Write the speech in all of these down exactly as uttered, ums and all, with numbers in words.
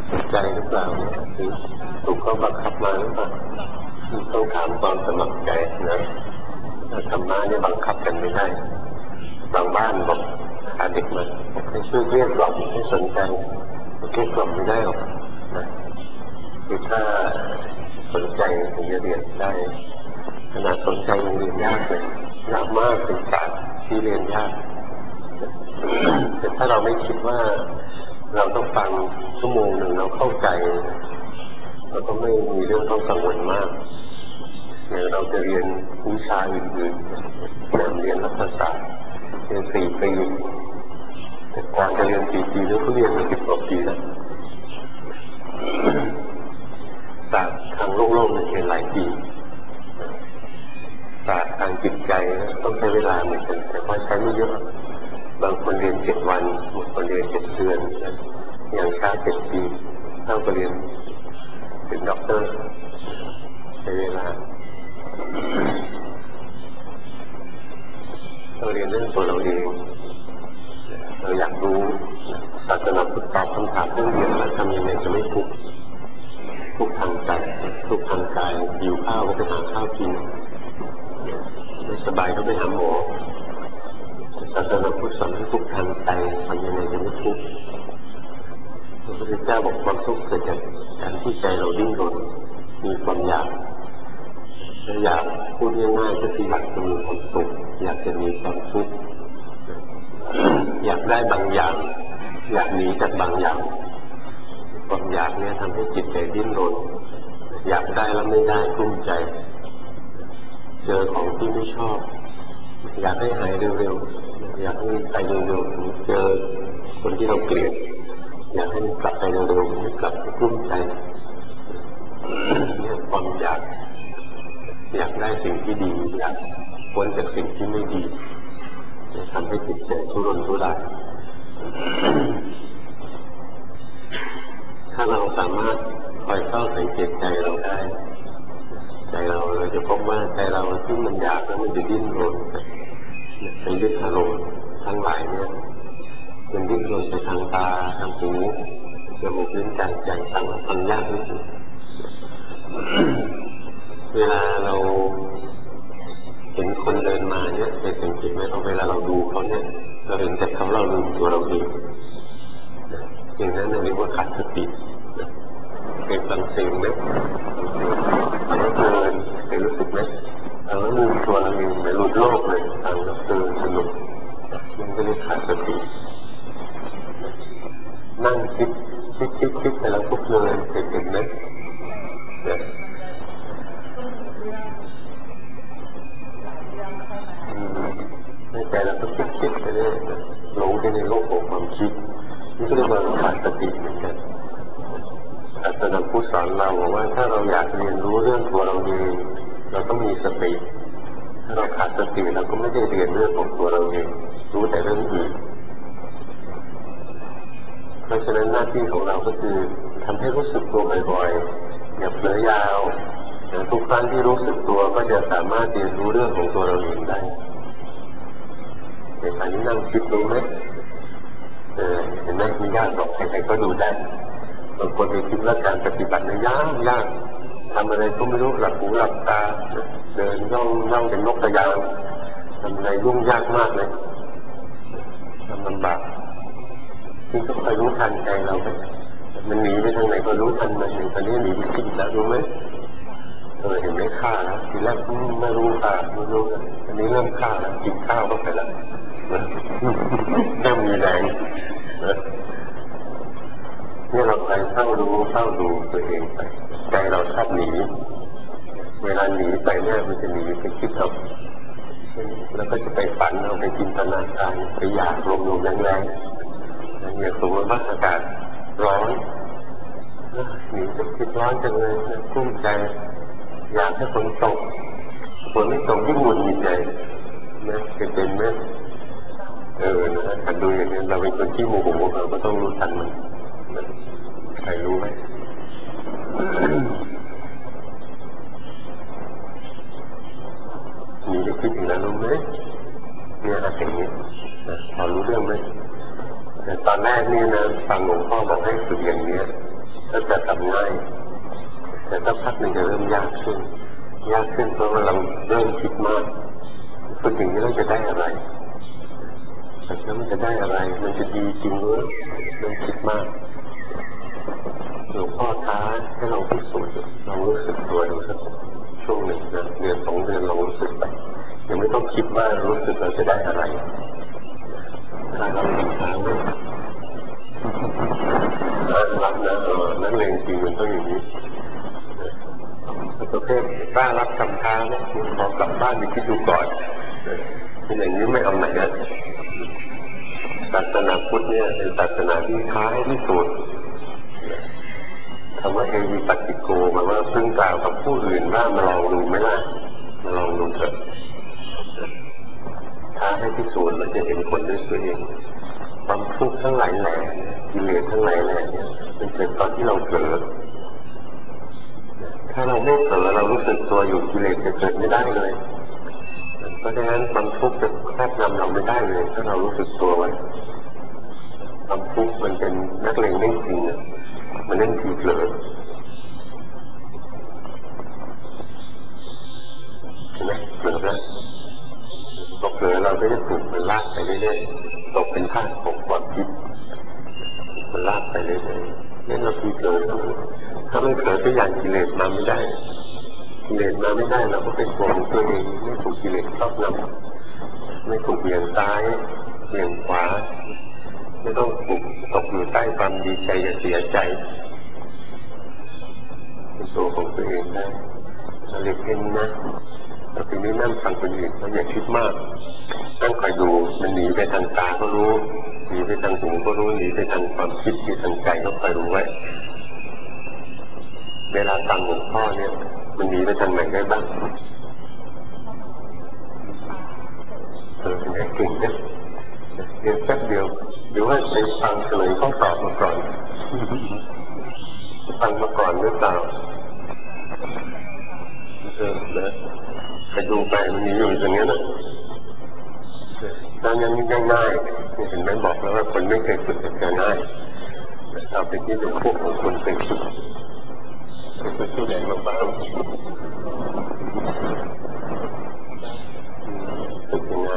สนใจหรือเปล่าเนี่ยหรือถูกเขาบังคับมาหรือเปล่าต้องถามความสมัครใจนะธรรมะเนี่ยบังคับกันไม่ได้บางบ้านบอกพาเด็กมาให้ช่วยเรียกกล่อมให้สนใจเรียกกล่อมไม่ได้หรอกนะคือถ้าสนใจถึงจะเรียนได้ขนาดสนใจยังเรียนยากเลยยากมากเป็นศาสตร์ที่เรียนยากแต่ถ้าเราไม่คิดว่าเราต้องฟังชั่วโมงหนึ่งเราเข้าใจเราก็ไม่มีเรื่องต้องกังวลมากอย่างเราจะเรียนวิชาอื่นๆอย่างเรียนรัฐศาสตร์เรียนสี่ปีแต่ก่อนจะเรียนสี่ปีแล้วก็เรียนมาสิบกว่าปีแล้วศาสตร์ทางโลกโลกเนี่ยเรียนหลายปีศาสตร์ทางจิตใจต้องใช้เวลาเหมือนกันแต่ว่าใช้ไม่เยอะบางคนเรียนเจ็ดวันบางคนเรียนเจ็ดเดือนอย่างช้าเจ็ดปีเท่ากับเรียนเป็นด็อกเตอร์ใช้เวลาเราเรียนเรื่องตัวเราเองเราอยากรู้ศาสนาพุทธตอบคำถามเรื่องเดียวว่าทำยังไงจะไม่ทุกข์ทุกข์ทางใจทุกข์ทางกายหิวข้าวก็ไปหาข้าวกินไม่สบายก็ไปหาหมอศาสนาพุทธสอนให้ทุกข์ทางใจทำยังไงจะไม่ทุกข์พระพุทธเจ้าบอกความทุกข์เกิดจากการที่ใจเราดิ้นรนมีความอยากและอยากพูดง่ายๆก็คืออยากจะมีความสุขอยากจะมีความทุกข์อยากได้บางอย่างอยากหนีจากบางอย่างความอยากเนี่ยทำให้จิตใจดิ้นรนอยากได้แล้วไม่ได้กลุ้มใจเจอของที่ไม่ชอบอยากให้หายเร็วๆอยากให้ไปเร็วๆเจอคนที่เราเกลียดอยากให้มันกลับไปเร็วๆไม่กลับกลุ้มใจเนี่ยความอยากอยากได้สิ่งที่ดีอยากพ้นจากสิ่งที่ไม่ดีทำให้จิตใจทุรนทุรายถ้าเราสามารถคอยเฝ้าสังเกตใจเราได้ใจเราเราจะพบว่าใจเราที่มันอยากแล้วมันจะดิ้นรนไปยึดอารมณ์ทั้งหลายเนี่ยมันดิ้นรนไปทางตาทางหูจมูกลิ้นกายใจต่างทำยากที่สุดเวลาเราเห็นคนเดินมาเนี่ยไปสังเกตไหมเวลาเราดูเขาเนี่ยเราเห็นแต่เขาเราลืมตัวเราเองอย่างนั้นเรียกว่าขาดสติเคยฟังเพลงไหมฟังแล้วเพลินเคยรู้สึกไหมฟังแล้วลืมตัวเราเองไม่รู้โลกเลยฟังแล้วเพลินสนุกมันก็เรียกขาดสตินั่งคิดคิดคิดคิดไปแล้วก็เพลินเคยเห็นไหมเนี่ยในใจเราก็คิดคิดไปเรื่อยหลงไปในโลกของความคิดนี่ก็เรียกว่าขาดสติเหมือนกันศาสนาพุทธสอนเราบอกว่าถ้าเราอยากเรียนรู้เรื่องตัวเราเองเราต้องมีสติถ้าเราขาดสติเราก็ไม่ได้เรียนเรื่องของตัวเราเองรู้แต่เรื่องอื่นเพราะฉะนั้นหน้าที่ของเราก็คือทำให้รู้สึกตัวบ่อยๆอย่าเผลอยาวทุกครั้งที่รู้สึกตัวก็จะสามารถเรียนรู้เรื่องของตัวเราเองได้ในการนี้นั่งคิดรู้ไหมเออเห็นไหมไม่ยากหรอกใครๆก็ดูได้บางคนไปคิดว่าการปฏิบัติเนี่ยยากยากทำอะไรก็ไม่รู้หลับหูหลับตาเดินย่องย่องเป็นนกกระยางทำอะไรยุ่งยากมากเลยทำลำบากที่ต้องคอยรู้ทันใจเราไหมมันหนีไปทางไหนก็รู้ทันมันอย่างตอนนี้หนีไปคิดแล้วรู้ไหมเออเห็นไหมฆ่าแล้วทีแรกไม่รู้ฆ่าไม่รู้อันนี้เริ่มฆ่าแล้วกินข้าวก็ไปแล้วเริ่มมีแรงนี่เราไปเฝ้ารู้เฝ้าดูตัวเองไปใจเราชอบหนีเวลาหนีไปเนี่ยมันจะหนีไปคิดเอาแล้วก็จะไปฝันเอาไปจินตนาการไปอยากลมลมแรงๆอย่างสมมติว่าอากาศร้อนหนีจะคิดร้อนจังเลยกุ้มใจอยากให้ฝนตกฝนไม่ตกยิ่งหงุดหงิดใจนะเป็นไหมเออนะถ้าดูอย่างนี้เราเป็นคนที่โมโหเราก็ต้องรู้ทันมันใครรู้ไหมมีได้คิดอย่างนั้นรู้ไหมเนี่ยอะไรอย่างนี้พอรู้เรื่องไหมแต่ตอนแรกนี่นะฟังหลวงพ่อบอกให้ฝึกอย่างนี้ก็จะทำง่ายแต่สักพักหนึ่งจะเริ่มยากขึ้นยากขึ้นเพราะว่าเราเริ่มคิดมากฝึกอย่างนี้เราจะได้อะไรแล้วมันจะได้อะไรมันจะดีจริงหรือเริ่มคิดมากหลวงพ่อท้าให้เราพิสูจน์เรารู้สึกตัวดูสักช่วงหนึ่งนะเดือนสองเดือนเรารู้สึกไปยังไม่ต้องคิดว่ารู้สึกเราจะได้อะไรถ้าเราทำทางเนี่ยรับนะเออนั่นเองจริงมันต้องอย่างนี้ประเภทกล้ารับคำท้าเนี่ยพอกลับบ้านไปคิดดูก่อนเป็นอย่างนี้ไม่เอาไหนนะศาสนาพุทธเนี่ยเป็นศาสนาที่ท้าให้พิสูจน์คำว่าเอวิปัสสิโกหมายว่าพึ่งกล่าวกับผู้อื่นว่ามาลองดูไหมล่ะมาลองดูเถอะท้าให้พิสูจน์เราจะเห็นผลด้วยตัวเองความทุกข์ทั้งหลายแหล่กิเลสทั้งหลายแหล่เนี่ยมันเกิดตอนที่เราเผลอถ้าเราไม่เผลอเรารู้สึกตัวอยู่กิเลสจะเกิดไม่ได้เลยเพราะฉะนั้นความทุกข์จะครอบงำเราไม่ได้เลยถ้าเรารู้สึกตัวไว้ความทุกข์มันเป็นนักเลงเล่นจริงอ่ะมันเล่นทีเผลอเห็นไหมเผลอแล้วตกเผลอเราก็จะถูกมันลากไปเรื่อยๆตกเป็นทาสของความคิดมันลากไปเรื่อยๆนี่เราทีเผลอถ้าไม่เผลอตัวอย่างกิเลสมาไม่ได้กิเลสมาไม่ได้เราก็เป็นตัวของตัวเองไม่ถูกกิเลสครอบงำไม่ถูกเบี่ยงซ้ายเบี่ยงขวาไม่ต้องถูกตกอยู่ใต้ความดีใจอย่าเสียใจเป็นตัวของตัวเองได้เราเรียกแค่นี้นะเราทีนี้นั่งฟังคนอื่นเราอย่าคิดมากนั่งคอยดูมันหนีไปทางตาก็รู้หนีไปทางหูก็รู้หนีไปทางความคิดที่ทางใจก็คอยรู้ไว้เวลาฟังหลวงพ่อเนี่ยมันหนีไปทางไหนได้บ้างเออเนี่ยเก่งนะเรียนแป๊บเดียวหรือว่าไปฟังเฉลยข้อสอบมาก่อนฟังมาก่อนหรือเปล่าเออนะไปดูไปมันมีอยู่อย่างนี้นะการยังง่ายๆเห็นไหมบอกแล้วว่าคนไม่เคยฝึกจะง่ายเอาไปที่เป็นพวกของคนเคยฝึกฝึกที่ไหนมาบ้างฝึกยังไง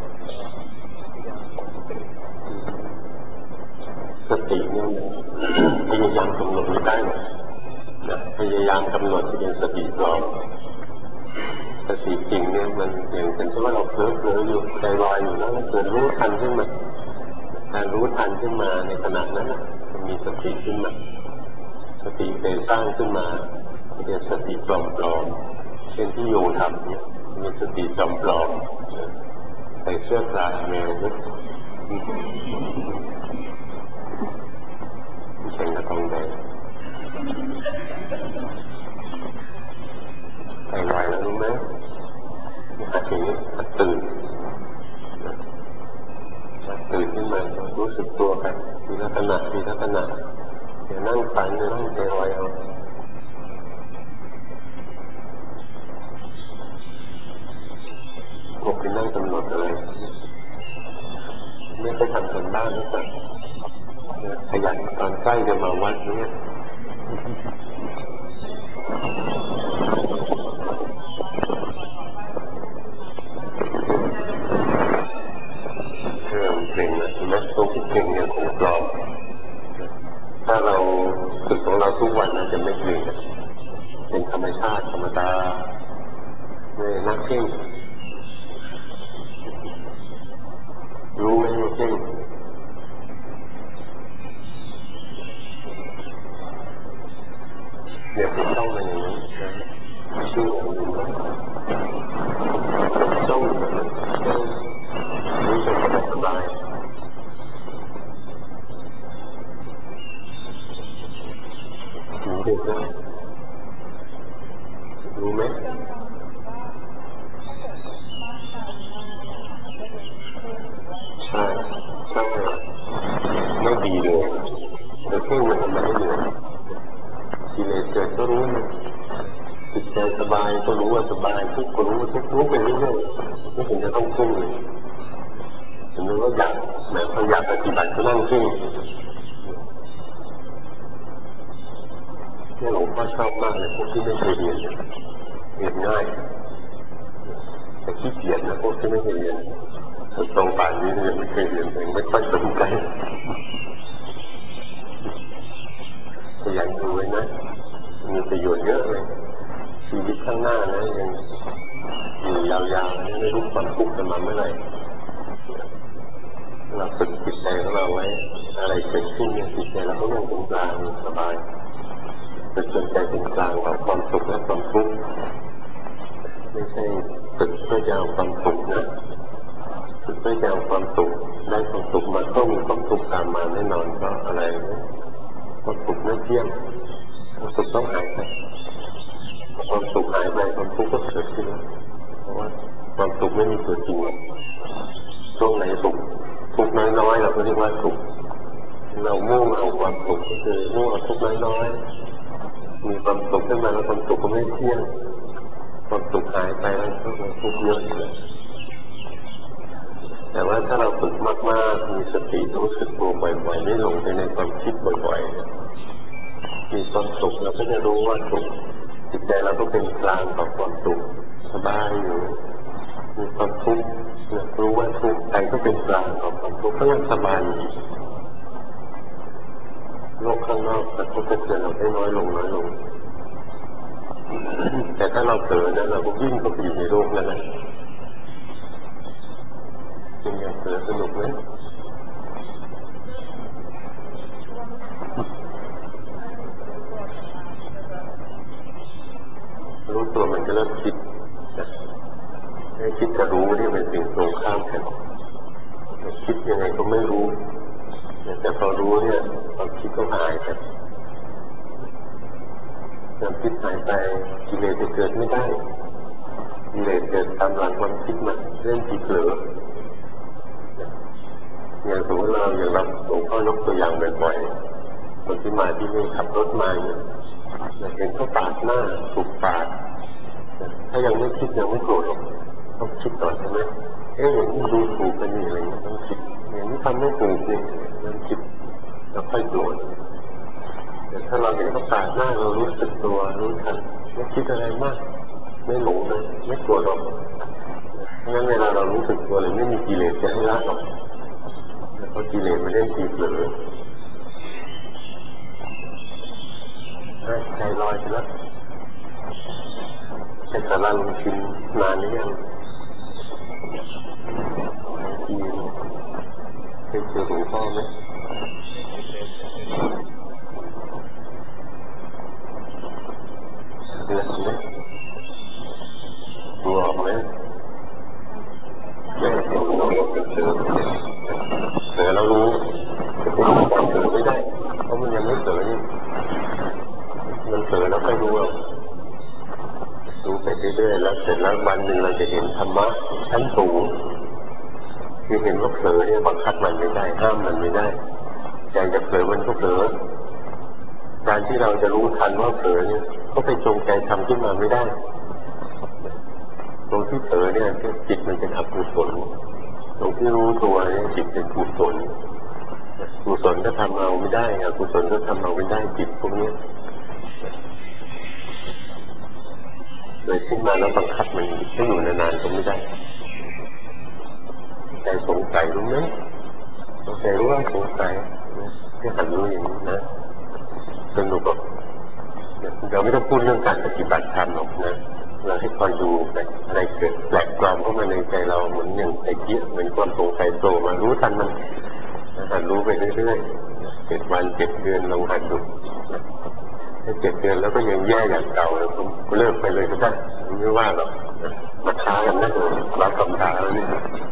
สติเนี่ยพยายามกำหนดไม่ได้นะพยายามกำหนดที่เป็นสติปลอมสติจริงเนี่ยมันอย่างเป็นที่ว่าเราเพ้อเพ้ออยู่ใจลอยอยู่แล้วเกิดรู้ทันขึ้นมาการรู้ทันขึ้นมาในขณะนั้นมันมีสติขึ้นมาสติเคยสร้างขึ้นมาเป็นสติปลอมๆเช่นที่โยทำเนี่ยมีสติปลอมๆใส่เสื้อกลายแมวนึกแข่งกระทงแดงใจลอยแล้วรู้ไหมหัดอย่างนี้หัดตื่นหัดตื่นขึ้นมารู้สึกตัวไปมีลักษณะมีลักษณะอย่านั่งฝันอย่านั่งใจลอยเอาพวกที่นั่งกำหนดอะไรไม่ไปทำกันบ้านหรือเปล่าขยันตอนใกล้จะมาวัดนี้เรื่องเพลงนะนักตรงที่เพลงเนี่ยของปลอมถ้าเราฝึกของเราทุกวันนะจะไม่เพลงเป็นธรรมชาติธรรมดาไม่นักเพ่งรู้ไหมว่าเพ่งเดี๋ยวผมต้องมาอย่างนี้นะชื่อของผมต้องต้องรู้สึกสบายรู้ได้ไหมรู้ไหมใช่ใช่ไม่ดีเลยแต่เพ่งมันทำไมไม่เหนื่อยกิเลสเกิดก็รู้มันจิตใจสบายก็รู้ว่าสบายทุกข์ก็รู้ว่าทุกข์รู้ไปเรื่อยๆไม่เห็นจะต้องพุ่งเลยเห็นว่าอยากแม้เขาอยากปฏิบัติก็นั่งพุ่งพ่อชอบมากเลยพวกที่ไม่เคยเรียนเรียนง่ายแต่ขี้เกียจนะพวกที่ไม่เคยเรียนตรงป่านนี้ยังไม่เคยเรียนเองไม่ค่อยสนใจขยันดูไว้นะมีประโยชน์เยอะเลยชีวิตข้างหน้านะยังอยู่ยาวๆไม่รู้ความทุกข์จะมาเมื่อไหร่เราฝึกจิตใจของเราไว้อะไรเกิดขึ้นเนี่ยจิตใจเราก็ยังเป็นกลางสบายฝึกจนใจเป็นกลางกับความสุขและความทุกข์ไม่ใช่ฝึกเพื่อจะเอาความสุขนะฝึกเพื่อจะเอาความสุขได้ความสุขมาก็มีความทุกข์ตามมาแน่นอนเพราะอะไรความสุขไม่เที่ยงความสุขต้องหายไปความสุขหายไปความทุกข์ก็เกิดขึ้นเพราะว่าความสุขไม่มีตัวจริงช่วงไหนสุขทุกข์น้อยๆเราก็เรียกว่าสุขเรามุ่งเอาความสุขก็คือมุ่งเอาทุกข์น้อยๆมีความสุขขึ้นมาแล้วความสุขก็ไม่เที่ยงความสุขหายไปแล้วก็ทุกข์เยอะเลยแต่ว่าถ้าเราฝึกมากๆมีสติรู้สึกตัวบ่อยๆไม่หลงไปในความคิดบ่อยๆมีความสุขเราก็จะรู้ว่าสุขจิตใจเราก็เป็นกลางต่อความสุขสบายอยู่มีความทุกข์รู้ว่าทุกข์ใจก็เป็นกลางต่อความทุกข์ก็ยังสบายอยู่โลกข้างนอกแต่ก็จะเตือนเราให้น้อยลงน้อยลงแต่ถ้าเราเผลอนะเราก็วิ่งเข้าไปอยู่ในโลกนั่นแหละเป็นไงเผลอสนุกไหมรู้ตัวมันก็เริ่มคิดให้คิดกับรู้นี่เป็นสิ่งตรงข้ามกันคิดยังไงก็ไม่รู้แต่พอรู้เนี่ยความคิดก็หายไปความคิดหายไปกิเลสจะเกิดไม่ได้กิเลสเกิดตามหลังความคิดมาเรื่องที่เผลออย่างสมมติเราอย่างเราหลวงพ่อยกตัวอย่างบ่อยๆคนที่มาที่นี่ขับรถมาเนี่ยเห็นเขาปาดหน้าถูกปาดถ้ายังไม่คิดยังไม่โกรธหรอกต้องคิดก่อนใช่ไหมเอ๊ะอย่างนี้ดูถูกกันนี่อะไรเงี้ยต้องคิดอย่างนี้ทำไม่ถูกเนี่ยต้องคิดแล้วค่อยโกรธแต่ถ้าเราเห็นเขาปาดหน้าเรารู้สึกตัวรู้ทันไม่คิดอะไรมากไม่หลงเลยไม่โกรธหรอกงั้นเวลาเรารู้สึกตัวเลยไม่มีกิเลสจะให้ละหรอกเพราะกิเลสไม่ได้ตีเผลอใจลอยไปแล้วไอ้สาราลุงชินนานหรือยังทีเคยเจอหลวงพ่อไหมเดือดไหมตัวออกไหมไม่เจอเจอแต่เรารู้แต่ผมบอกเจอไม่ได้เพราะมันยังไม่เจอนี่มันเจอแล้วค่อยรู้เอาดูไปเรื่อยๆแล้วเสร็จแล้ววันหนึ่งเราจะเห็นธรรมะชั้นสูงคือเห็นว่าเผลอเนี่ยบังคับมันไม่ได้ห้ามมันไม่ได้ใจจะเผลอมันก็เผลอการที่เราจะรู้ทันว่าเผลอเนี่ยก็ไปจงใจทำขึ้นมาไม่ได้ตรงที่เผลอเนี่ยจิตมันเป็นอกุศลตรงที่รู้ตัวเนี่ยจิตเป็นกุศลกุศลก็ทำเอาไม่ได้อกุศลก็ทำเอาไม่ได้จิตพวกนี้เกิดขึ้นมาแล้วบังคับมันให้อยู่นานๆก็ไม่ได้ใจสงสัยรู้ไหมสงสัยรู้ว่าสงสัยให้หันรู้อย่างนี้นะสนุกแบบเราไม่ต้องพูดเรื่องการปฏิบัติธรรมหรอกนะเราให้คอยดูไปอะไรเกิดแปลกปลอมเข้ามาในใจเราเหมือนอย่างไอ้เกี้ยเหมือนความสงสัยโผล่มารู้ทันมันหันรู้ไปเรื่อยๆเจ็ดวันเจ็ดเดือนลองหันดูถ้าเจ็ดเดือนแล้วก็ยังแย่อย่างเก่าแล้วก็เลิกไปเลยก็ได้ไม่ว่าหรอกมาท้ากันนะรับคำท้าแล้วนี่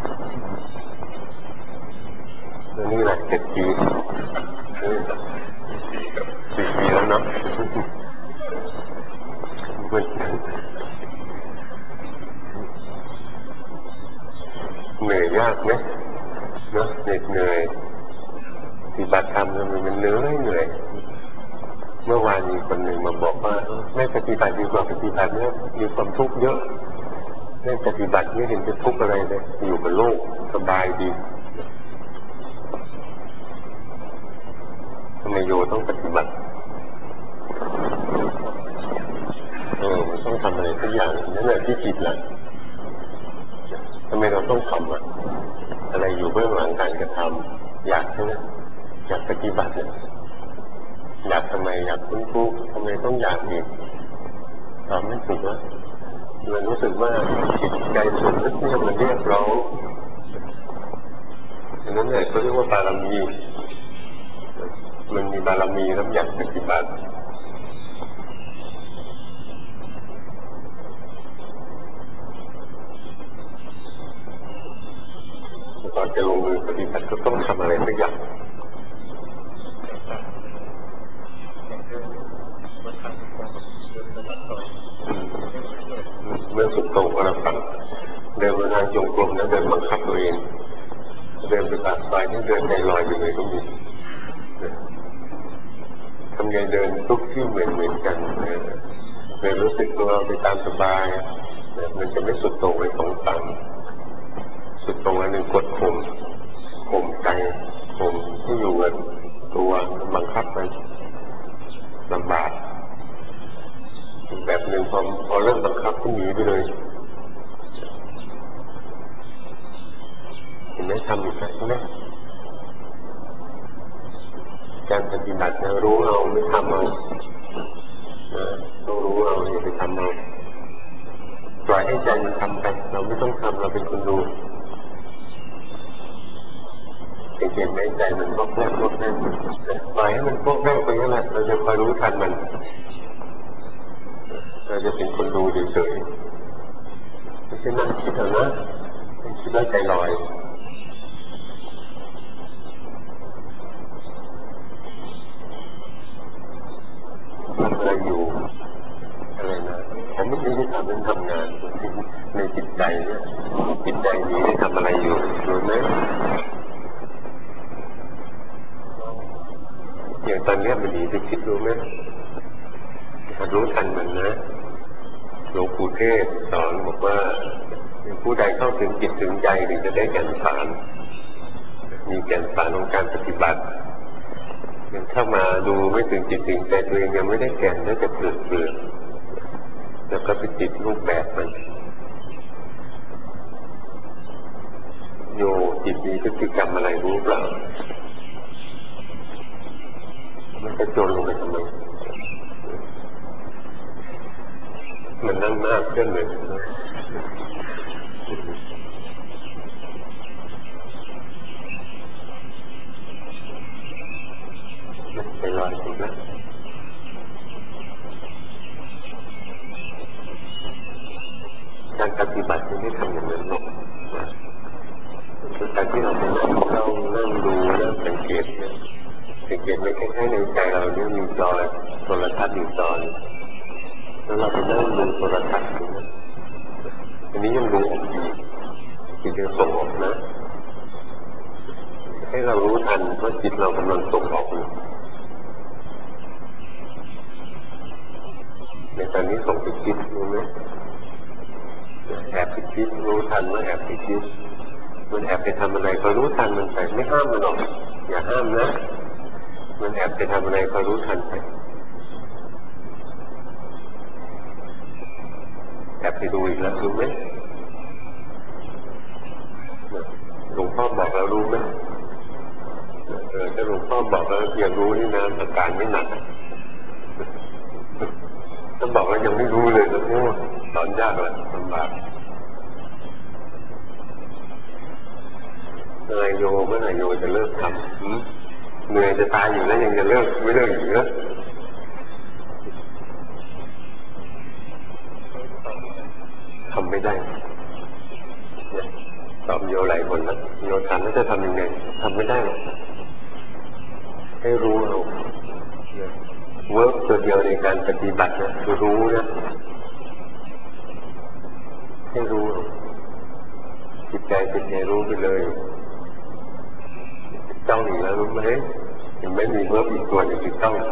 แล้วนี่แหละเจ็ดปีสี่ปีแล้วเนาะเหนื่อยยากไหมเนาะเหน็ดเหนื่อยปฏิบัติธรรมมันเหนื่อยเหนื่อยเมื่อวานมีคนหนึ่งมาบอกว่าไม่ปฏิบัติดีกว่าปฏิบัติเนี่ยมีความทุกข์เยอะไม่ปฏิบัติไม่เห็นจะทุกข์อะไรเลยอยู่กับโลกสบายดีทำไมโยต้องปฏิบัติสักอย่างนั่นแหละที่ผิดแหละทำไมเราต้องทำอ่ะอะไรอยู่เบื้องหลังการกระทำอยากใช่ไหมอยากปฏิบัติเนี่ยอยากทำไมอยากคุ้นคุ้ทำไมต้องอยากอีกตอบไม่ถูกว่ามันรู้สึกว่าจิตใจส่วนลึกเนี่ยมันเรียกร้องดังนั้นเนี่ยเขาเรียกว่าบารมีมันมีบารมีแล้วอยากปฏิบัติก่อนจะลงมือปฏิบัติก็ต้องทำอะไรสักอย่างเมื่อสุดโต่งก็เราฟังเดินมาทางจงกรมแล้วเดินบังคับตัวเองเดินไปตากไฟนี่เดินใจลอยไปเลยก็มีทำไงเดินทุกที่เหมือนเหมือนกันเดินรู้สึกตัวไปตามสบายมันจะไม่สุดโต่งไปสองฝั่งสุดโต่งอันหนึ่งกดข่มข่มใจข่มที่อยู่กับตัวบังคับมันลำบากแบบหนึ่งพอพอเริ่มบังคับก็หนีไปเลยเห็นไหมทำอยู่แค่นี้การปฏิบัตินะรู้เอาไม่ทำเอาต้องรู้เอาอย่าไปทำเอาปล่อยให้ใจมันทำไปเราไม่ต้องทำเราเป็นคนดูเห็นไหมใจมันพกแรกพกแรกปล่อยให้มันพกแรกไปนั่นแหละเราจะคอยรู้ทันมันเราจะเป็นคนดูเฉยๆไม่ใช่นั่งคิดเอานะคิดแล้วใจลอยทำอะไรอยู่อะไรนะผมไม่ได้ทำเรื่องทำงานในจิตใจเนี่ยจิตใจนี้ได้ทำอะไรอยู่รู้ไหมอย่างตอนนี้มันหนีไปคิดรู้ไหมรู้ทันมันนะหลวงปู่เทศสอนบอกว่าผู้ใดเข้าถึงจิตถึงใจถึงจะได้แก่นสารมีแก่นสารของการปฏิบัติยังเข้ามาดูไม่ถึงจิตถึงใจตัวเองยังไม่ได้แก่นแล้วจะเปลือกเปลือกแล้วก็ไปติดรูปแบบมันโยจิตมีพฤติกรรมอะไรรู้เปล่ามันจะโจรลงไปทำไมมันนั่งหน้าเพื่อนเลยไปลอยถูกแล้วการปฏิบัติไม่ได้ทำอย่างนั้นหรอกคือการที่เราไปนั่งเรานั่งดูนั่งสังเกตเนี่ยสังเกตไม่แค่ในใจเราเนี่ยมีจอโทรทัศน์อยู่จอแล้วเราไปนั่งดูโทรทัศน์อยู่นะอันนี้ยังดูออกดีจิตยังส่งออกนะให้เรารู้ทันว่าจิตเรากำลังส่งออกอยู่ในตอนนี้ส่งไปคิดรู้ไหมแอบไปคิดรู้ทันว่าแอบไปคิดมันแอบไปทำอะไรก็รู้ทันมันไปไม่ห้ามมันหรอกอย่าห้ามนะมันแอบไปทำอะไรก็รู้ทันไปแอบไปดูอีกแล้วรู้ไหมหลวงพ่อบอกแล้วรู้ไหมเออถ้าหลวงพ่อบอกแล้วยังรู้นี่นะอาการไม่หนักถ้าบอกแล้วยังไม่รู้เลยนะโอ้ตอนยากเลยลำบากเมื่อไรโยเมื่อไรโยจะเลิกทำเหนื่อยจะตายอยู่แล้วยังจะเลิกไม่เลิกอีกเหรอทำไม่ได้ตอบโยหลายคนแล้วโยถามว่าจะทำยังไงทำไม่ได้หรอกให้รู้เอาเวิร์กตัวเดียวในการปฏิบัตินะคือรู้นะให้รู้จิตใจจิตใจรู้ไปเลยจ้องอีกแล้วรู้ไหมยังไม่มีเวิร์กอีกตัวหนึ่งคือจ้อง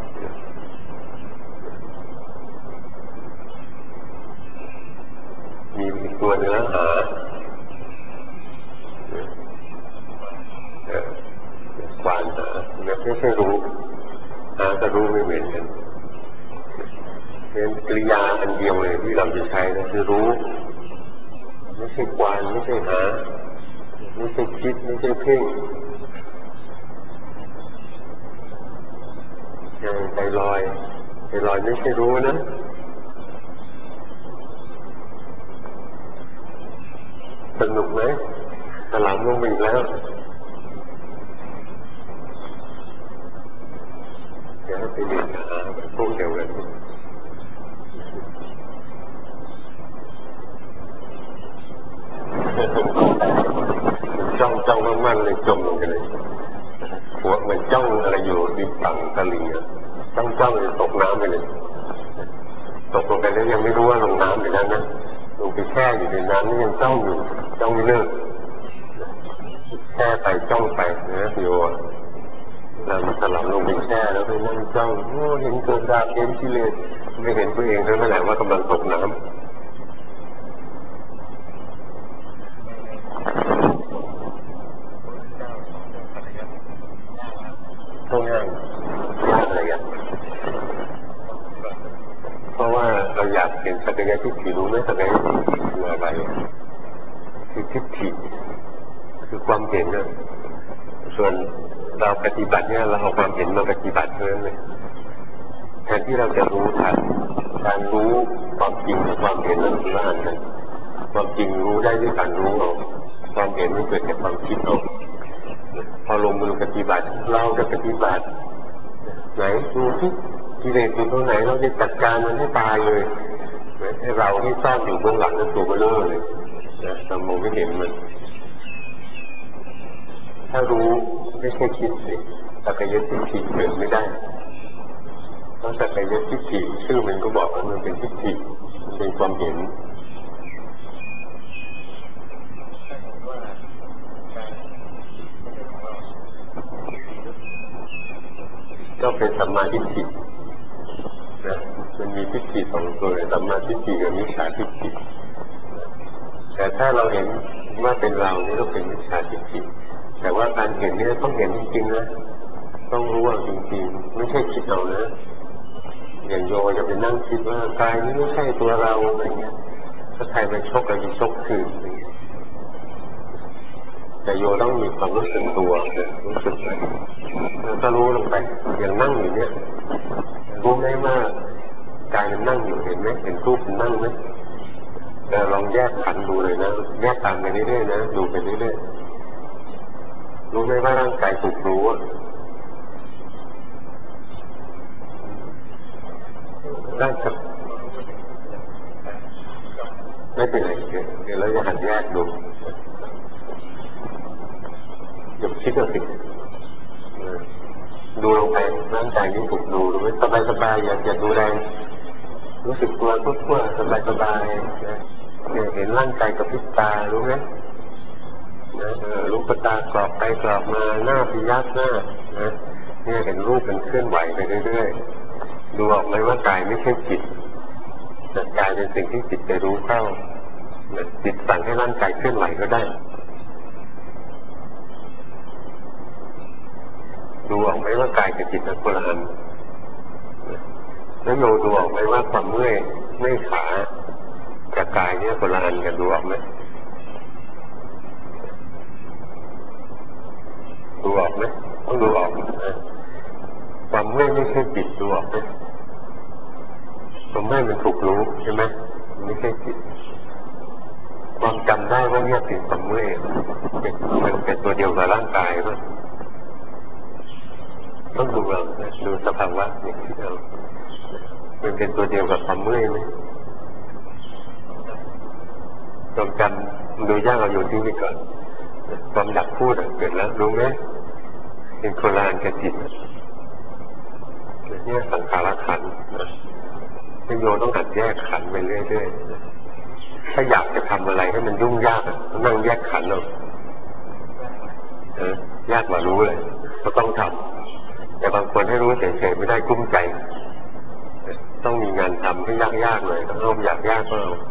มีอีกตัวเนื้อหาควานหาไม่ใช่รู้หาก็รู้ไม่เหมือนกันเป็นกริยาอันเดียวเลยที่เราจะใช้ก็คือรู้ไม่ใช่กวานไม่ใช่หาไม่ใช่คิดไม่ใช่เพ่งอย่างใจลอยใจลอยไม่ใช่รู้นะสนุกไหมถลำลงไปอีกแล้วเดี๋ยวให้ไปเรียนหาพวกเดียวกันจ้องจ้องมั่นๆเลยจมลงไปเลยหัวเหมือนจ้องอะไรอยู่ริมฝั่งตะลิงจ้องจ้องเลยตกน้ำไปเลยตกลงไปแล้วยังไม่รู้ว่าลงน้ำอยู่นั้นนะลงไปแช่อยู่ในน้ำนี่ยังจ้องอยู่จ้องไม่เลิกแช่ไปจ้องไปนะโยเราสลับลงไปแช่แล้วไปนั่งจ้องโอ้เห็นเกิดดาบเห็นกิเลสไม่เห็นตัวเองเลยเมื่อไหร่ว่ากำลังตกน้ำต้องง่ายยากเลยอ่ะเพราะว่าเราอยากเห็นสักยะทิฏฐิรู้ไหมสักยะทิฏฐิคืออะไรคือทิฏฐิคือความเห็นนะส่วนเราปฏิบัติเนี่ยเราเอาความเห็นมาปฏิบัติเท่านั้นเลยแทนที่เราจะรู้ทันการรู้ความจริงกับความเห็นนั้นคือว่าอันนั้นความจริงรู้ได้ด้วยการรู้เอาความเห็นมันเกิดจากความคิดเอาพอลงมือปฏิบัติเราจะปฏิบัติไหนดูสิกิเลสอยู่ตรงไหนเราจะจัดการมันให้ตายเลยให้เราที่ซ่อนอยู่เบื้องหลังนั้นตัวเบลอเลยนะเรามองไม่เห็นมันถ้ารู้ไม่ใช่คิดสิสักยะทิฏฐิเกิดไม่ได้เพราะสักยะทิฏฐิชื่อมันก็บอกว่ามันเป็นทิฏฐิมันเป็นความเห็นก็เป็นสัมมาทิฏฐินะมันมีทิฏฐิสองตัวสัมมาทิฏฐิกับมิจฉาทิฏฐิแต่ถ้าเราเห็นว่าเป็นเรานี่ก็เป็นมิจฉาทิฏฐิแต่ว่าการเห็นนี่ต้องเห็นจริงๆนะต้องรู้ว่าจริงๆไม่ใช่คิดเอานะอย่างโยจะไปนั่งคิดว่ากายนี้ไม่ใช่ตัวเราอะไรเงี้ยถ้าใครมาชกเราจะชกคืนอะไรเงี้ยแต่โยต้องมีความรู้สึกตัวรู้สึกไปแล้วก็รู้ลงไปอย่างนั่งอยู่เนี่ยรู้ไหมว่ากายมันนั่งอยู่เห็นไหมเห็นรูปมันนั่งไหมแต่ลองแยกขันดูเลยนะแยกตามไปเรื่อยๆนะดูไปเรื่อยๆรู้ไหมว่าร่างกายถูกรู้ได้ครับไม่เป็นไรเดี๋ยวเราจะหันแยกดูอย่าคิดเอาสิดูลงไปร่างกายนี้ถูกดูรู้ไหมสบายสบายอย่าอย่าดูแรงรู้สึกตัวทั่วๆสบายสบายนะเห็นร่างกายกับพริบตารู้ไหมนะลูกตากรอบไปกรอบมาหน้าพยักหน้านะเนี่ยเห็นรูปมันเคลื่อนไหวไปเรื่อยๆดูออกไหมว่ากายไม่ใช่จิตแต่กายเป็นสิ่งที่จิตไปรู้เข้าจิตสั่งให้ร่างกายเคลื่อนไหวก็ได้ดูออกไหมว่ากายกับจิตเป็นคนละอันแล้วโยดูออกไหมว่าความเมื่อยเมื่อยขากับกายเนี่ยคนละอันกันดูออกไหมดูออกไหมต้องดูออกนะความเมื่อยไม่ใช่จิตดูออกไหมความเมื่อยมันถูกรู้ใช่ไหมไม่ใช่จิตความจำได้ว่าเนี่ยเป็นความเมื่อยมันเป็นตัวเดียวกับร่างกายมั้ยต้องดูเราดูสภาวะเนี่ยที่เรามันเป็นตัวเดียวกับความเมื่อยไหมความจำดูยากเราอยู่ที่นี่ก่อนความดักพูดเกิดแล้วรู้ไหมเป็นโคลานกับจิตเนี่ยสังขารขันธ์ให้โยต้องหัดแยกขันธ์ไปเรื่อยๆถ้าอยากจะทำอะไรให้มันยุ่งยากนั่งแยกขันธ์เอายากกว่ารู้เลยก็ต้องทำแต่บางคนให้รู้เฉยๆไม่ได้กุ้มใจต้องมีงานทำให้ยากๆเลยต้องเอาอยากยากก็เอา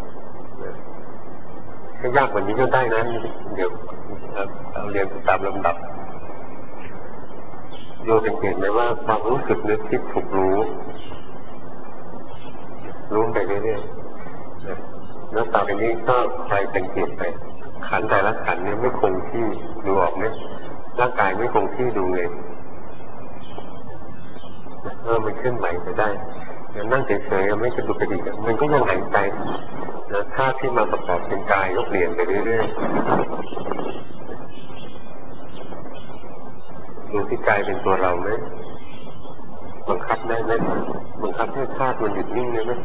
ให้ยากกว่านี้ก็ได้นะเดี๋ยวเราเรียนตามลำดับโยสังเกตไหมว่าความรู้สึกนึกคิดถูกรู้รู้ไปเรื่อยๆนะแล้วต่อไปนี้ก็คอยสังเกตไปขันแต่ละขันเนี่ยไม่คงที่ดูออกไหมร่างกายไม่คงที่ดูเลยเออมันเคลื่อนไหวไปได้นั่งเฉยๆไม่กระดุกกระดิกมันก็ยังหายใจนะท่าที่มาประกอบเป็นกายก็เปลี่ยนไปเรื่อยๆดูที่กายเป็นตัวเราไหมบังคับได้ไหมบังคับให้ธาตุมันหยุดนิ่งได้ไหม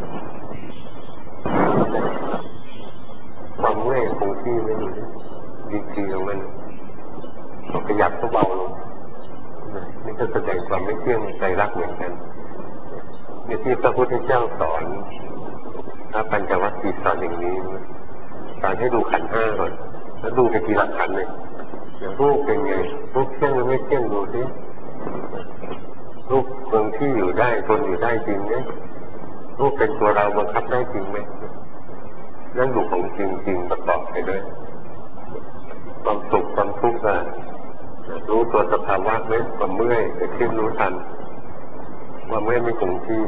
ความเมื่อยคงที่ไม่มีดีกรีของมันขยับก็เบาลงนี่ก็แสดงความไม่เที่ยงใจรักเหมือนกันในที่พระพุทธเจ้าสอนพระปัญจวัคคีย์สอนอย่างนี้สอนให้ดูขันธ์ห้าก่อนแล้วดูไปทีละขันธ์เลยอย่างรูปเป็นไงรูปเที่ยงหรือไม่เที่ยงดูสิรูปคงที่อยู่ได้ทนอยู่ได้จริงไหมรูปเป็นตัวเราบังคับได้จริงไหมนั่นดูของจริงๆประกอบไปด้วยความสุขความทุกข์อะรู้ตัวสภาวะไหมความเมื่อยเกิดขึ้นรู้ทันความเมื่อยไม่คงที่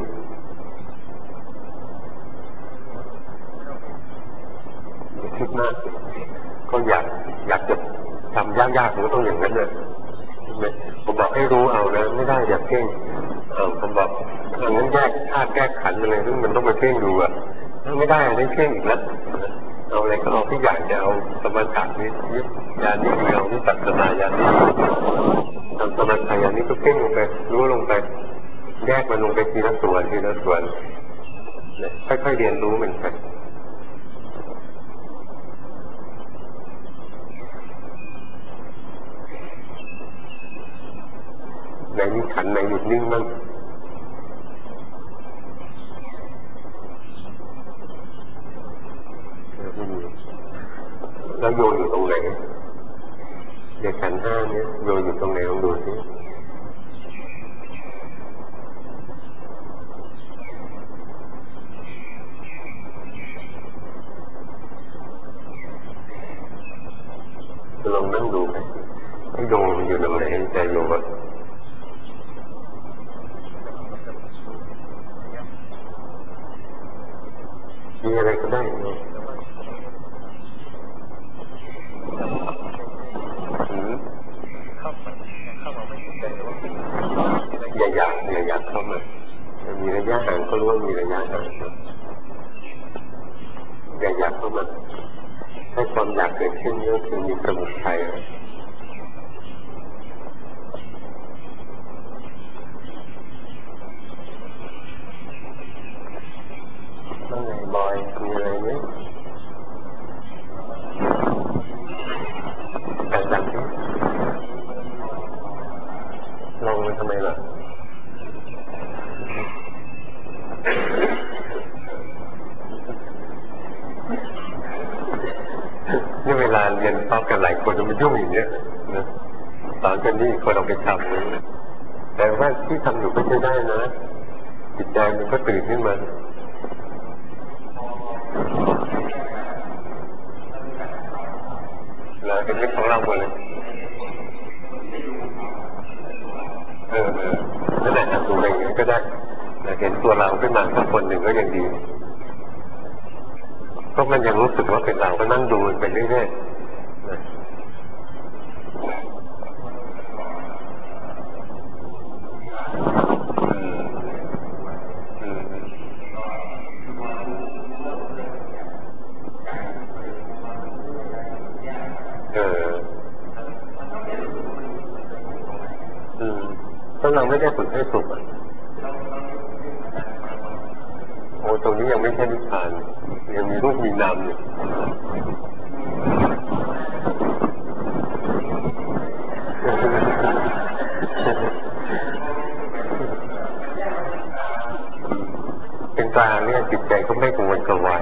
คิดมากก็อยากอยากจะทำยากๆมันก็ต้องอย่างนั้นเลยผมบอกให้รู้เอานะไม่ได้อย่าเพ่งผมบอกอย่างนั้นแยกธาตุแก้ขันอะไรซึ่งมันต้องไปเพ่งดูอะไม่ได้ไม่เพ่งอีกแล้วเอาอะไรก็เอาทุกอย่างจะเอาสมถะนี้ยึดญาณนี้เอาวิปัสสนาญาณนี้ทำสมถะญาณนี้ก็เพ่งลงไปรู้ลงไปแยกมันลงไปทีละส่วนทีละส่วนค่อยๆเรียนรู้มันไปในนี้ขันในหยุดนิ่งมั่งแล้วโยนอยู่ตรงไหนในขันห้านี้โยนอยู่ตรงไหนลองดูสิลองนั่งดูไหมให้โยนอยู่ตรงไหนใจโยนมีอะไรก็ได้อย่าอยากอย่าอยากเข้ามามีระยะห่างก็รู้ว่ามีระยะห่างอย่าอยากเข้ามาให้ความอยากเกิดขึ้นก็คือมีสมุทัยว่าไงบอยมีอะไรไหมแต่ดังที่ลองมันทำไมล่ะนี่เวลาเรียนพร้อมกันหลายคนมันยุ่งอย่างเงี้ยนะตอนกันนี่คนเอาไปทำแต่ว่าที่ทำอยู่ก็ใช้ได้นะจิตใจมันก็ตื่นขึ้นมาเราเป็นเรื่องของเราหมดเลยเออเออนั่นแหละทำดูอะไรอย่างนี้ก็ได้เห็นตัวเราขึ้นมาสักคนหนึ่งก็ยังดีก็มันยังรู้สึกว่าเป็นเราก็นั่งดูไปเรื่อยๆถ้าเราไม่ได้ฝึกให้สุขโอ้ตรงนี้ยังไม่ใช่นิพพานยังมีรูปมีนามอยู่เป็นกลางเนี่ยจิตใจก็ไม่กังวลกระวาย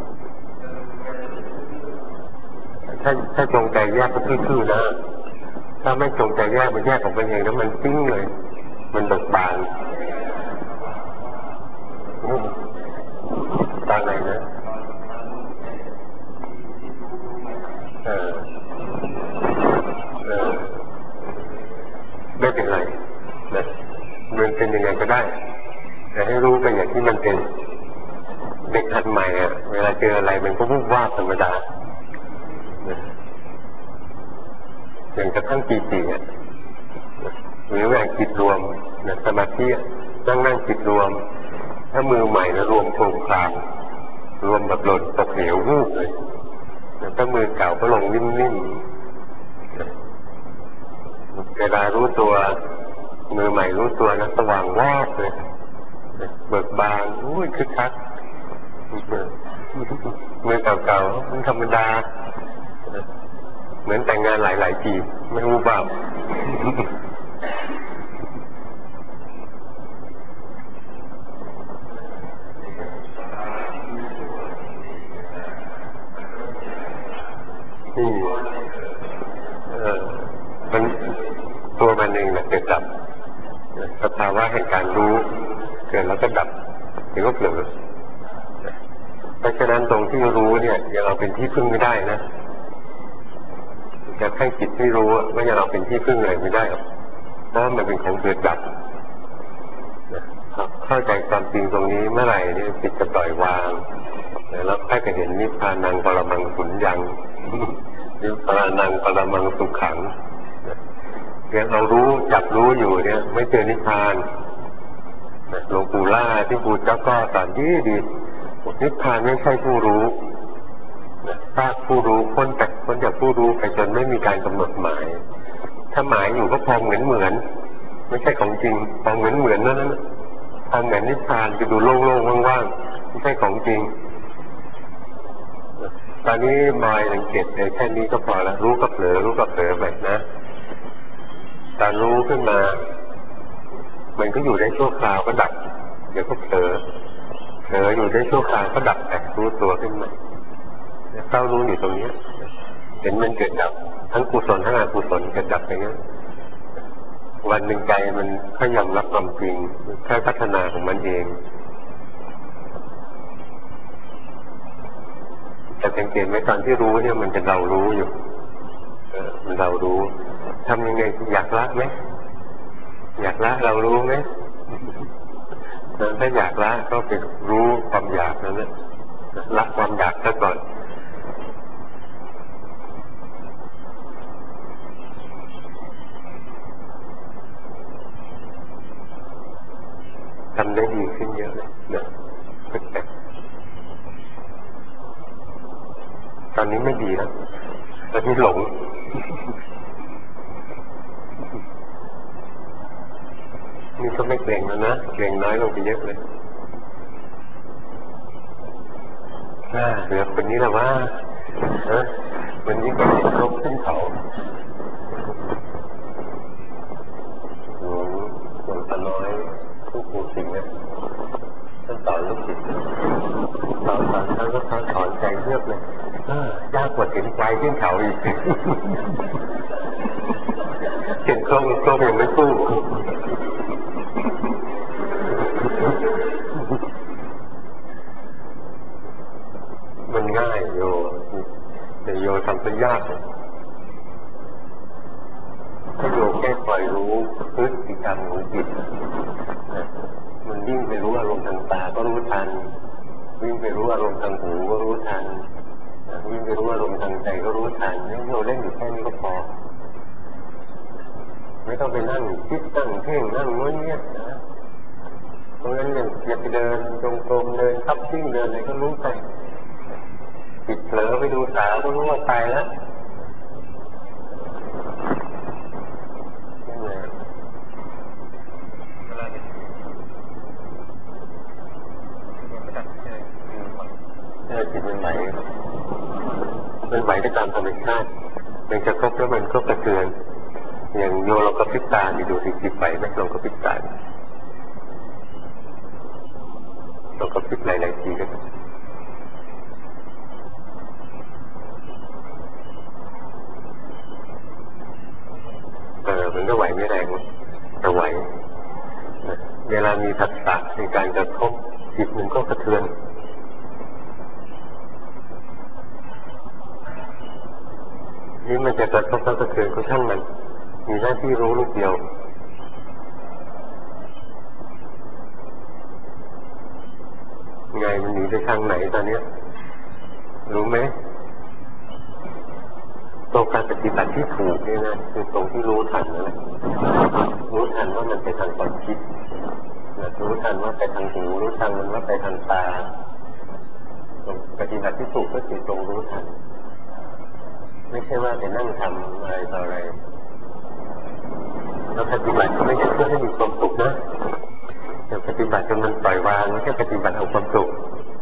ถ้าถ้าจงใจแยกก็ทื่อๆนะถ้าไม่จงใจแยกมันแยกออกไปเองแล้วมันปิ้งเลยมันดกบานตาไหนนะเออเออไม่เป็นไรนะมันเป็นยังไงก็ได้แต่ให้รู้ไปอย่างที่มันเป็นเด็กหัดใหม่อ่ะเวลาเจออะไรมันก็วุ่นวายธรรมดาอย่างกระทั่งปีติอ่ะหรือแบบจิตรวมนะสมาธินั่งนั่งจิตรวมถ้ามือใหม่นะรวมโครงคลามรวมแบบหล่นตกเหววูบเลยถ้ามือเก่าก็ลงนิ่มๆเวลารู้ตัวมือใหม่รู้ตัวนะสว่างวาบเลยเบิกบานอุ้ยคึกคักมือเก่าๆมันธรรมดาเหมือนแต่งงานหลายๆปีไม่รู้บ้างนี่เออมันตัวมันเองนะเกิดดับสภาวะแห่งการรู้เกิดแล้วก็ดับถึงก็เผลอเพราะฉะนั้นตรงที่รู้เนี่ยยังเอาเป็นที่พึ่งไม่ได้นะจะให้จิตที่รู้ว่ายังเอาเป็นที่พึ่งเลยไม่ได้เพราะมันเป็นของเกิดดับเข้าใจความจริงตรงนี้เมื่อไหร่เนี่ยจิตจะปล่อยวางแล้วใครจะเห็นนิพพานังปรมังสุญญังนิพพานังปรมังสุขังยังเรารู้จับรู้อยู่เนี่ยไม่เจอนิพพานหลวงปู่ล่าที่ปู่เจ้าก็สอนดีดีนิพพานไม่ใช่ผู้รู้ถ้าผู้รู้พ้นจากพ้นจากผู้รู้ไปจนไม่มีการกำหนดหมายถ้าหมายอยู่ก็พอเหมือนเหมือนไม่ใช่ของจริงพอเหมือนเหมือนนั่นนั่นพอเหมือนนิพพานจะดูโล่งๆว่างๆไม่ใช่ของจริงตอนนี้มายสังเกตเลยแค่นี้ก็พอแล้วรู้ก็เผลอรู้ก็เผลอไปนะตอนรู้ขึ้นมามันก็อยู่ได้ชั่วคราวก็ดับเดี๋ยวก็เผลอเผลออยู่ได้ชั่วคราวก็ดับแต่รู้ตัวขึ้นมาเต้ารู้อยู่ตรงนี้เห็นมันเกิดดับทั้งกุศลทั้งอกุศลเกิดดับไปงั้นวันหนึ่งใจมันค่อยยอมรับความจริงค่อยพัฒนาของมันเองแต่สังเกตไหมตอนที่รู้เนี่ยมันจะเรารู้อยู่มันเรารู้ทำยังไงอยากละไหมอยากละเรารู้ไหมถ้าอยากละก็ไปรู้ความอยากนั่นแหละละความอยากซะก่อนทำได้ดีขึ้นเยอะเลยนะแต่ตอนนี้ไม่ดีแล้วตอนนี้หลงนี่ก็ไม่เกรงแล้วนะเกรงน้อยลงไปเยอะเลยน่าเหลือคนนี้แหละว่าฮะวันนี้ก็เห็นลบขึ้นเขาหลวงหลวงตาน้อยผู้ปูสิงห์เนี่ยท่านสอนลูกศิษย์สอนสอนท่านก็สอนใจเลือกเลยยากกว่าเห็นไฟขึ้นเขาอีกเห็นกล้องกล้องยังไม่สู้มันง่ายโยแต่โยทำเป็นยากถ้าโยแค่ปล่อยรู้พฤติกรรมของจิตมันวิ่งไปรู้อารมณ์ทางตาก็รู้ทันวิ่งไปรู้อารมณ์ทางหูก็รู้ทันวิ่งไปรู้อารมณ์ทางใจก็รู้ทันนี่โยเล่นอยู่แค่นี้ก็พอไม่ต้องไปนั่งคิดนั่งเพ่งนั่งโน้นเนี่ยนะเพราะงั้นอย่างอย่าไปเดินจงกรมเดินทับทิ้งเดินอะไรก็รู้ไปจิตเผลอไปดูสาวก็รู้ว่าตายแล้วนั่นแหละจิตมันไหวมันไหวไปตามธรรมชาติมันกระทบแล้วมันก็กระเทือนอย่างโยเรากระพริบตาดูสิจิตไหวไหมเรากระพริบตาเรากระพริบหลายๆทีก็เออมันก็ไหวไม่แรงแต่ไหวเวลามีผัสสะในการกระทบจิตมันก็กระเทือนนี่มันจะกระทบแล้วกระเทือนก็ช่างมันมีหน้าที่รู้ลูกเดียวงไงมันหนีไปทางไหนตอนเนี้ยรู้ไหมตรงการปฏิบัติที่ถูกนี่นะคือตรงที่รู้ทันนะรู้ทันว่ามันไปทางความคิดรู้ทันว่าไปทางหูรู้ทันมันว่าไปทางตาปฏิบัติที่ถูกก็คือตรงรู้ทันไม่ใช่ว่าไปนั่งทำอะไรต่ออะไรเราปฏิบัติก็ไม่ใช่เพื่อให้มีความสุขนะแต่ปฏิบัติจนมันปล่อยวางไม่ใช่ปฏิบัติเอาความสุข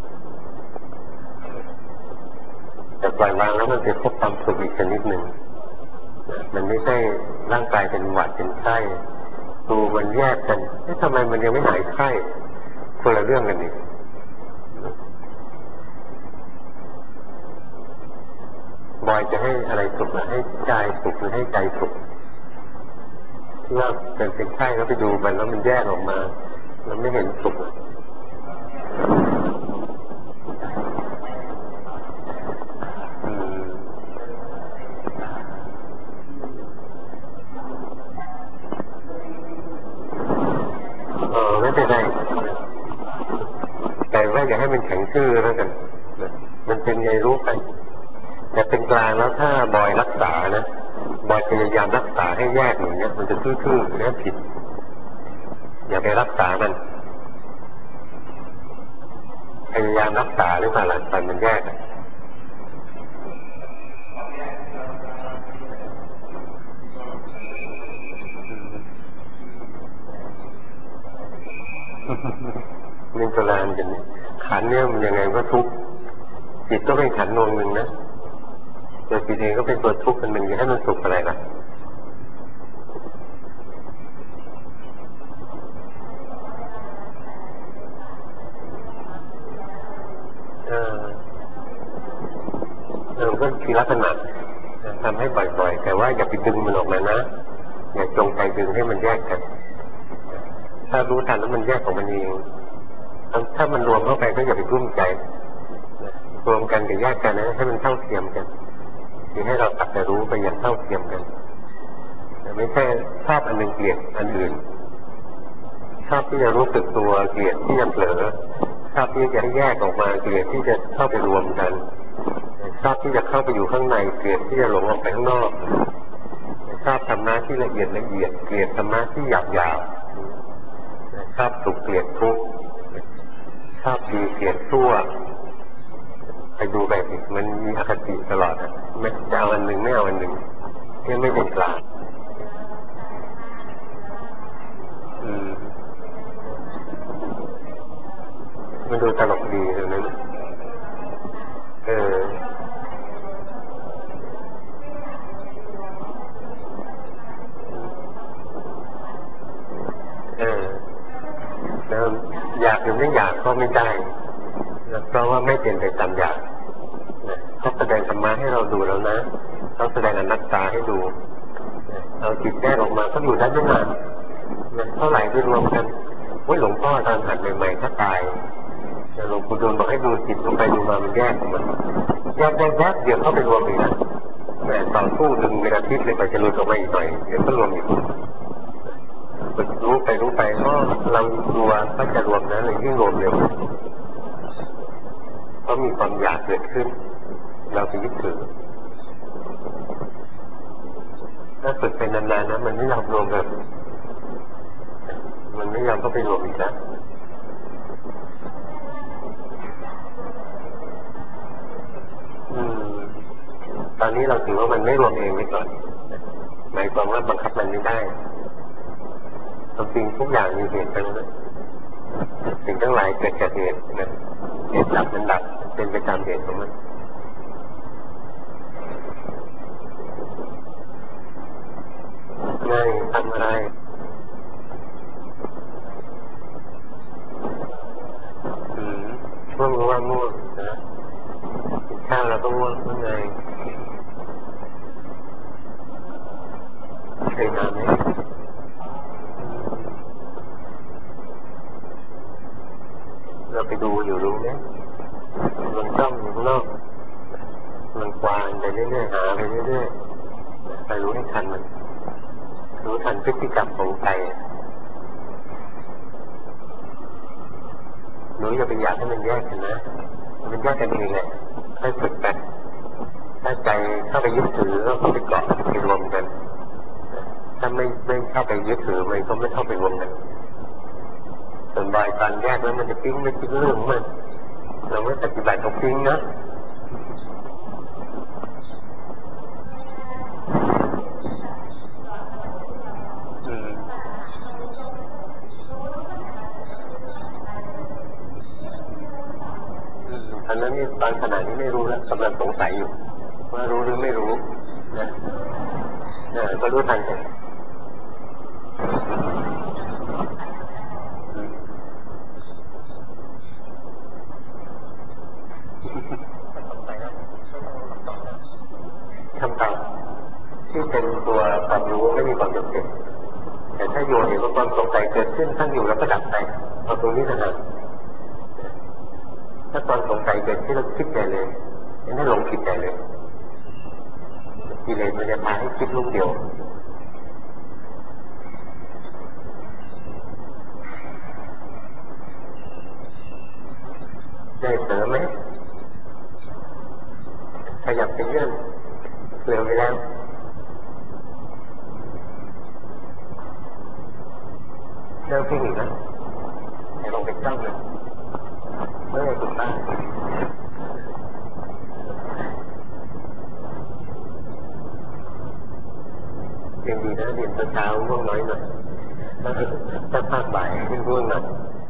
แต่ปล่อยวางแล้วมันเป็นพบความสุขอีกชนิดหนึ่งมันไม่ใช่ร่างกายเป็นหวัดเป็นไข้ดูมันแยกกันนี่ทำไมมันยังไม่หายไข้คนละเรื่องกันนี่บอยจะให้อะไรสุขหรือให้ใจสุขหรือให้ใจสุขที่ว่าเป็นเป็นไข้แล้วไปดูมันแล้วมันแยกออกมามันไม่เห็นสุขเออไม่เป็นไรแต่ว่าอย่าให้มันแข็งทื่อแล้วกันมันเป็นไงรู้ไปแต่เป็นกลางแล้วถ้าบอยรักษานะบอยพยายามรักษาให้แยกอย่างเงี้ยมันจะทื่อๆนี่ผิดอย่าไปรักษามันพยายามรักษาหรือเปล่าล่ะตอนมันแยกนี่โบราณกันขันเนี่ยมันยังไงก็ทุกข์จิตก็เป็นขันดวงหนึ่งนะตัวจิตเองก็เป็นตัวทุกข์มันมันจะให้มันสุขอะไรล่ะเออเออก็ทีละขนาดทำให้บ่อยๆแต่ว่าอย่าไปดึงมันออกมานะอย่าจงใจดึงให้มันแยกกันถ้ารู้ทันแล้วมันแยกของมันเองถ้ามันรวมเข้าไปก็อย่าไปรุ่มใจรวมกันกับแยกกันนะให้มันเท่าเทียมกันคือให้เราสักแต่รู้ไปอย่างเท่าเทียมกันไม่ใช่ชอบอันหนึ่งเกลียดอันอื่นชอบที่จะรู้สึกตัวเกลียดที่จะเผลอชอบที่จะแยกออกมาเกลียดที่จะเข้าไปรวมกันชอบที่จะเข้าไปอยู่ข้างในเกลียดที่จะหลงออกไปข้างนอกชอบธรรมะที่ละเอียดละเอียดเกลียดธรรมะที่หยาบหยาบชอบสุขเกลียดทุกข์ชอบดีเกลียดชั่วไปดูไปสิมันมีอคติตลอดอ่ะไม่จะเอาอันหนึ่งไม่เอาอันหนึ่งที่ไม่เป็นกลางอืมมันดูตลกดีตรงนั้นเออเออแล้วอยากหรือไม่อยากก็ไม่ได้เพราะว่าไม่เป็นไปตามอยากเขาแสดงธรรมะให้เราดูแล้วนะเขาแสดงอนัตตาให้ดูเอาจิตแยกออกมาก็อยู่ได้ไม่นานเท่าไหร่ที่รวมกันว่าหลวงพ่อตอนหัดใหม่ๆถ้าตายหลวงปู่ดูลบอกให้ดูจิตลงไปดูมามันแยกออกมาแยกแยกแยกเดี๋ยวเข้าไปรวมอีกนะแต่ต่อสู้หนึ่งเวลาทิศเลยไปจะหลุดออกมาอีกหน่อยเดี๋ยวก็รวมอีกรู้ไปรู้ไปก็เรากลัวก็จะรวมนะเลยยิ่งรวมเร็วเพราะมีความอยากเกิดขึ้นเราไปยึดถือถ้าฝึกไปนานๆนะมันไม่ยอมรวมแบบมันไม่ยอมก็ไปรวมอีกนะตอนนี้เราถือว่ามันไม่รวมเองไว้ก่อนหมายความว่าบังคับมันไม่ได้ความจริงทุกอย่างมีเหตุไปแล้วนะสิ่งทั้งหลายเกิดจากเหตุนะเหตุดับมันดับเป็นไปตามเหตุของมันไม่ทำอะไรอืมง่วงก็ว่าง่วงนะกินข้าวแล้วก็ง่วงเมื่อไงเคยนอนไหมเราไปดูอยู่รู้ไหมมันจ้องอยู่ข้างนอกมันควานไปเรื่อยๆหาไปเรื่อยๆไปรู้ให้ทันมันรู้ทันพฤติกรรมของใจหนูอย่าไปอยากให้มันแยกกันนะมันแยกกันเองแหละค่อยฝึกไปถ้าใจเข้าไปยึดถือก็เข้าไปเกาะไปรวมกันถ้าไม่ไม่เข้าไปยึดถือมันก็ไม่เข้าไปรวมกันส่วนบ่อยตอนแยกแล้วมันจะปิ้งไม่ปิ้งเรื่องมันเราไม่ปฏิบัติของปิ้งนะอันนั้นนี่ตอนขณะนี้ไม่รู้แล้วกำลังสงสัยอยู่ว่ารู้หรือไม่รู้นะเนี่ยก็รู้ทันกันคำตอบที่เป็นตัวความรู้ไม่มีความจำเป็นแต่ถ้าโยนเห็นว่าความสงสัยเกิดขึ้นตั้งอยู่แล้วก็ดับไปเอาตรงนี้นะครับถ้าความสงสัยเกิดขึ้นแล้วคิดใหญ่เลยนั่นหลงคิดใหญ่เลยกิเลสมันจะพาให้คิดลูกเดียวได้เสริมไหมขยับไปเรื่อยเหลือไปแล้วเริ่มที่หนึ่งนะให้ลงไปจ้องเลยเมื่อถูกต้องยังดีนะเรียนตอนเช้าง่วงน้อยหน่อยถ้าภาคบ่ายขึ้นง่วงหน่อย